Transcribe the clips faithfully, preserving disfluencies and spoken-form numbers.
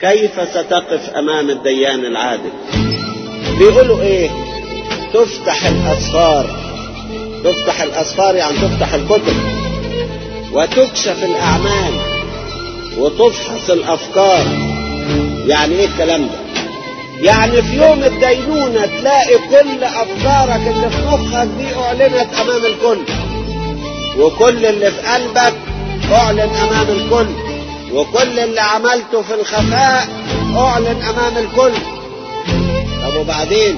كيف ستقف أمام الديان العادل؟ بيقولوا إيه؟ تفتح الأسفار. تفتح الأسفار يعني تفتح الكتب، وتكشف الأعمال، وتفحص الأفكار. يعني إيه الكلام ده؟ يعني في يوم الدينونة تلاقي كل أفكارك اللي في مخك دي أعلنت أمام الكل، وكل اللي في قلبك أعلن أمام الكل، وكل اللي عملته في الخفاء أعلن أمام الكل. طب وبعدين؟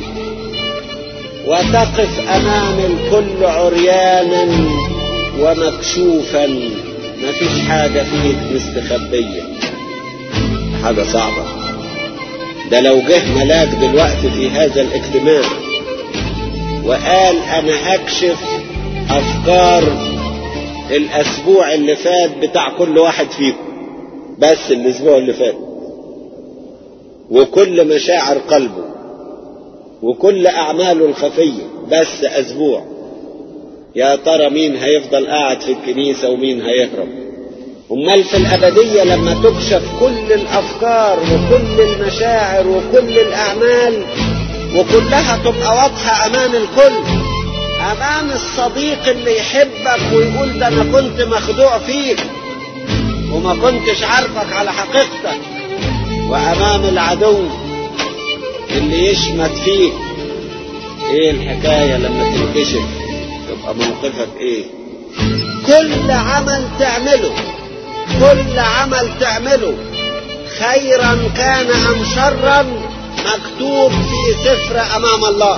وتقف أمام الكل عريانا ومكشوفا، مفيش حاجة فيك مستخبية. حاجة صعبة. ده لو جه ملاك دلوقتي في هذا الاجتماع وقال أنا هكشف أفكار الأسبوع اللي فات بتاع كل واحد فيكم، بس الأسبوع اللي فات، وكل مشاعر قلبه وكل أعماله الخفية، بس أسبوع، يا ترى مين هيفضل قاعد في الكنيسة ومين هيهرب؟ أمال في الأبدية لما تكشف كل الأفكار وكل المشاعر وكل الأعمال وكلها تبقى واضحة أمام الكل، أمام الصديق اللي يحبك ويقول ده أنا كنت مخدوع فيك وما كنتش عارفك على حقيقتك، وأمام العدو اللي يشمت فيك. إيه الحكاية لما تنكشف؟ تبقى موقفك إيه؟ كل عمل تعمله، كل عمل تعمله خيرا كان أم شرا مكتوب في سفر أمام الله.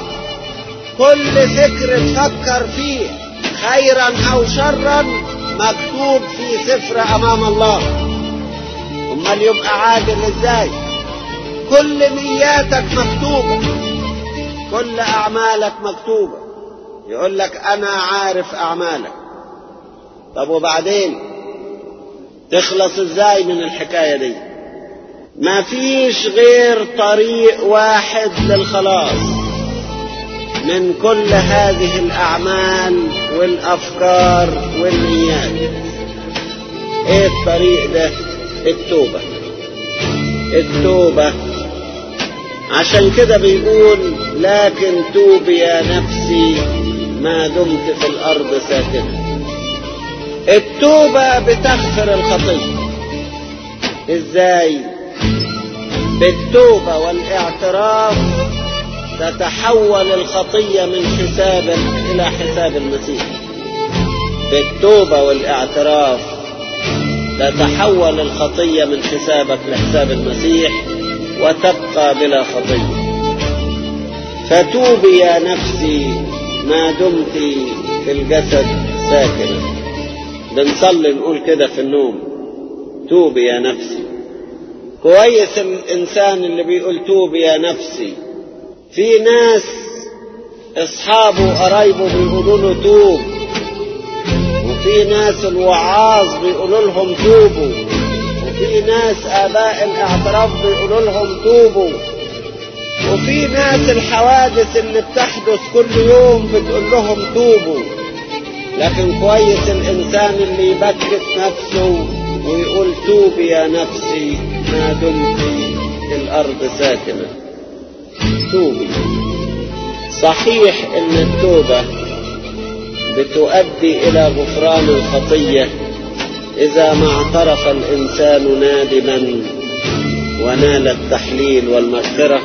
كل فكر تفكر فيه خيرا أو شرا مكتوب في سفر أمام الله. أمال يبقى عادل إزاي؟ كل نياتك مكتوبة، كل أعمالك مكتوبة. يقول لك أنا عارف أعمالك. طب وبعدين تخلص إزاي من الحكاية دي؟ ما فيش غير طريق واحد للخلاص من كل هذه الأعمال والأفكار والنيات. إيه الطريق ده؟ التوبة. التوبة. عشان كده بيقول لكن توبي يا نفسي ما دمت في الأرض ساكنة. التوبة بتغفر الخطية. إزاي؟ بالتوبة والاعتراف تتحول الخطية من حسابك إلى حساب المسيح. بالتوبة والاعتراف تتحول الخطية من حسابك لحساب المسيح وتبقى بلا خطية. فتوبي يا نفسي ما دمت في الجسد ساكنة. بنصلي نقول كده في النوم، توبي يا نفسي. كويس الإنسان اللي بيقول توبي يا نفسي. في ناس أصحابه وقرايبه بيقولوا له توب، وفي ناس الوعاظ بيقولوا لهم توبوا، وفي ناس آباء الاعتراف بيقولوا لهم توبوا، وفي ناس الحوادث اللي بتحدث كل يوم بتقول لهم توبوا. لكن كويس الإنسان اللي يبكت نفسه ويقول توبي يا نفسي ما دمت في الأرض ساكنة. توبي. صحيح إن التوبة بتؤدي إلى غفران الخطية إذا ما اعترف الإنسان نادما ونال التحليل والمغفرة،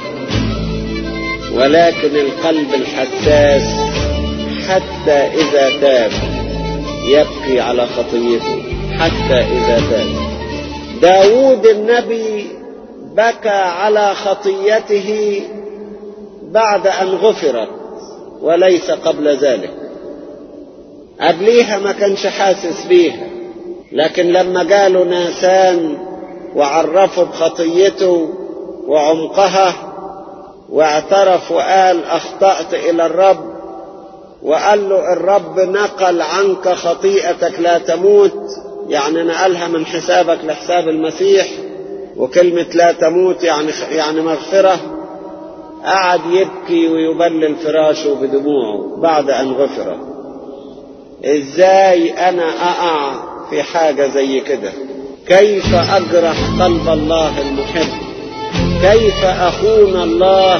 ولكن القلب الحساس حتى إذا تاب يبكي على خطيته، حتى إذا تاب. داود النبي بكى على خطيته بعد أن غفرت وليس قبل ذلك. قبليها ما كانش حاسس بيها، لكن لما جاله ناسان وعرفوا بخطيته وعمقها واعترف وقال أخطأت إلى الرب، وقال له الرب نقل عنك خطيئتك لا تموت، يعني نقلها من حسابك لحساب المسيح. وكلمة لا تموت يعني يعني مغفرة. قعد يبكي ويبلل فراشه بدموعه بعد أن غفر. إزاي أنا أقع في حاجة زي كده؟ كيف أجرح قلب الله المحب كيف أخون الله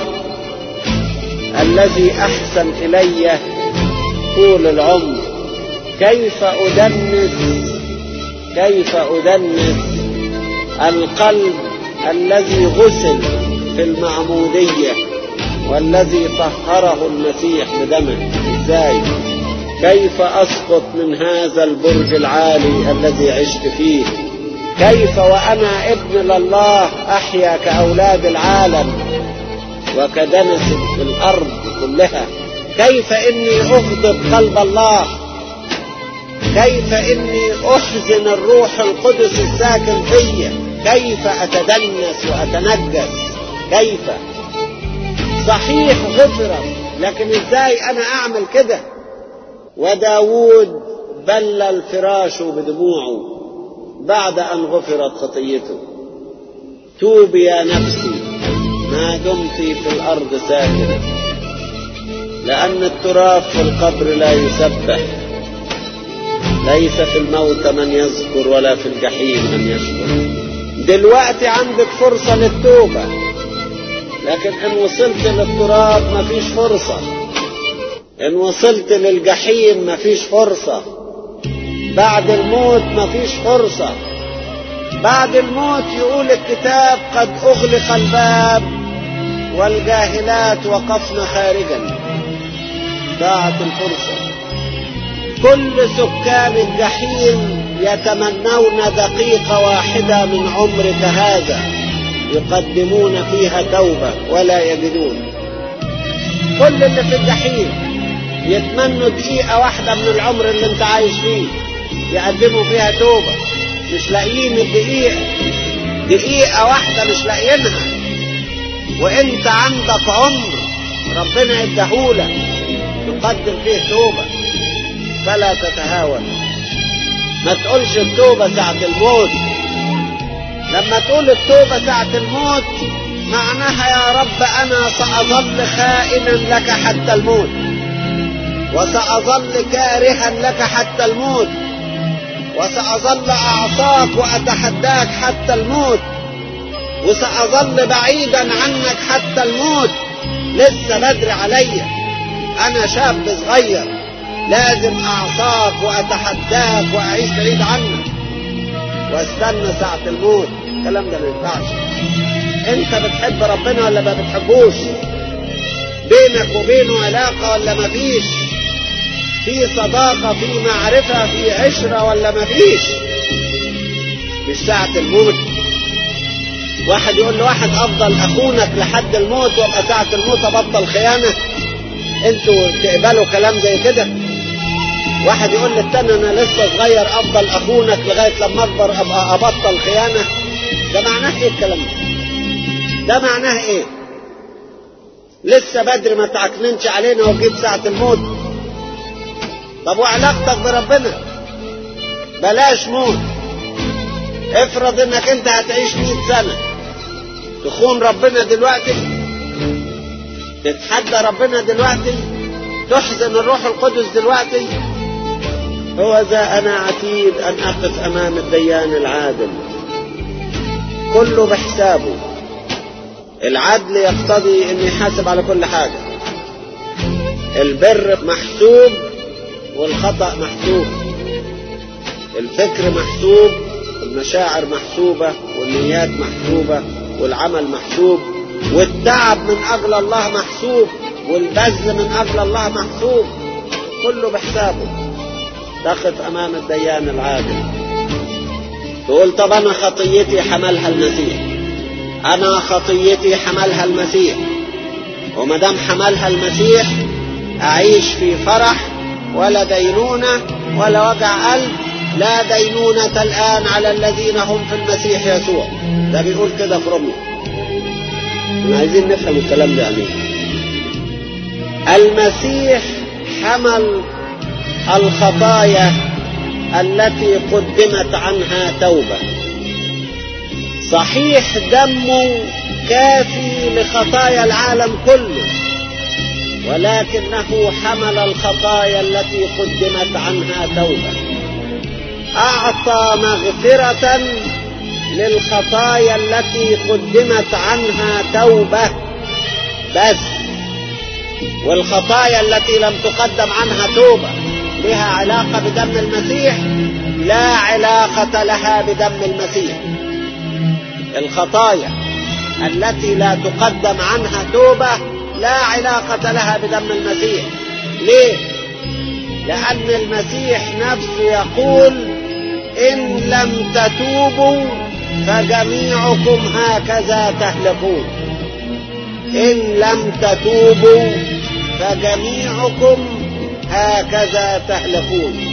الذي أحسن إلي طول العمر؟ كيف أدنس كيف أدنس القلب الذي غسل في المعمودية والذي طهره المسيح بدمه؟ إزاي؟ كيف أسقط من هذا البرج العالي الذي عشت فيه؟ كيف وأنا ابن لله أحيا كأولاد العالم وكدنس في الأرض كلها؟ كيف إني أغضب قلب الله؟ كيف إني أحزن الروح القدس الساكن فيا؟ كيف أتدنس وأتنجس؟ كيف؟ صحيح غفرت، لكن إزاي أنا أعمل كده؟ وداود بل الفراش بدموعه بعد أن غفرت خطيته. توب يا نفسي ما دمت في الأرض ساكنة، لأن التراب في القبر لا يسبح، ليس في الموت من يذكر ولا في الجحيم من يشكر. دلوقتي عندك فرصة للتوبة، لكن إن وصلت للتراب مفيش فرصة، إن وصلت للجحيم مفيش فرصة، بعد الموت مفيش فرصة. بعد الموت يقول الكتاب قد أغلق الباب والجاهلات وقفن خارجا. ضاعت الفرصة. كل سكان الجحيم يتمنون دقيقة واحدة من عمرك هذا يقدمون فيها توبة ولا يجدون. كل اللي في الجحيم يتمنوا دقيقة واحدة من العمر اللي انت عايش فيه يقدموا فيها توبة، مش لاقيين الدقيقة، دقيقة واحدة مش لاقيينها، وانت عندك عمر ربنا اداهولك تقدم فيه توبة. فلا تتهاون، ما تقولش التوبة ساعة الموت. لما تقول التوبة ساعة الموت معناها يا رب أنا سأظل خائنا لك حتى الموت، وسأظل كارها لك حتى الموت، وسأظل أعصاك وأتحداك حتى الموت، وسأظل بعيدا عنك حتى الموت. لسه بدري عليا، أنا شاب صغير، لازم أعصاك وأتحداك وأعيش بعيد عنك واستنى ساعة الموت. الكلام ده ما ينفعش. انت بتحب ربنا ولا ما بتحبوش؟ بينك وبينه علاقة ولا ما فيش؟ في صداقة، في معرفة، في عشرة ولا ما فيش؟ مش ساعة الموت. واحد يقول لواحد افضل اخونك لحد الموت وابقى ساعة الموت ابطل خيانة. انتوا تقبلوا كلام زي كده؟ واحد يقول للتاني انا لسه صغير افضل اخونك لغاية لما اكبر ابقى ابطل خيانة. ده معناه ايه الكلام ده؟ ده معناه ايه؟ لسه بدري ما تعكننش علينا وجيت ساعة الموت. طب وعلاقتك بربنا؟ بلاش موت. افرض انك انت هتعيش مئة سنة، تخون ربنا دلوقتي؟ تتحدى ربنا دلوقتي؟ تحزن الروح القدس دلوقتي؟ هو ذا أنا عتيد أن أقف أمام الديان العادل، كله بحسابه. العدل يقتضي أن يحاسب على كل حاجة. البر محسوب والخطأ محسوب، الفكر محسوب، المشاعر محسوبة، والنيات محسوبة، والعمل محسوب، والتعب من أجل الله محسوب، والبذل من أجل الله محسوب، كله بحسابه. تقف أمام الديان العادل تقول طب أنا خطيتي حملها المسيح، أنا خطيتي حملها المسيح، ومدام حملها المسيح أعيش في فرح ولا دينونة ولا وجع قلب. لا دينونة الآن على الذين هم في المسيح يسوع. ده بيقول كده في روميا. عايزين نفهم الكلام ده يعني. المسيح حمل الخطايا التي قدمت عنها توبة. صحيح دمه كافي لخطايا العالم كله، ولكنه حمل الخطايا التي قدمت عنها توبة. أعطى مغفرة للخطايا التي قدمت عنها توبة بس، والخطايا التي لم تقدم عنها توبة لها علاقة بدم المسيح؟ لا علاقة لها بدم المسيح. الخطايا التي لا تقدم عنها توبة لا علاقة لها بدم المسيح. ليه؟ لأن المسيح نفسه يقول إن لم تتوبوا فجميعكم هكذا تهلكون. إن لم تتوبوا فجميعكم هكذا تهلكون.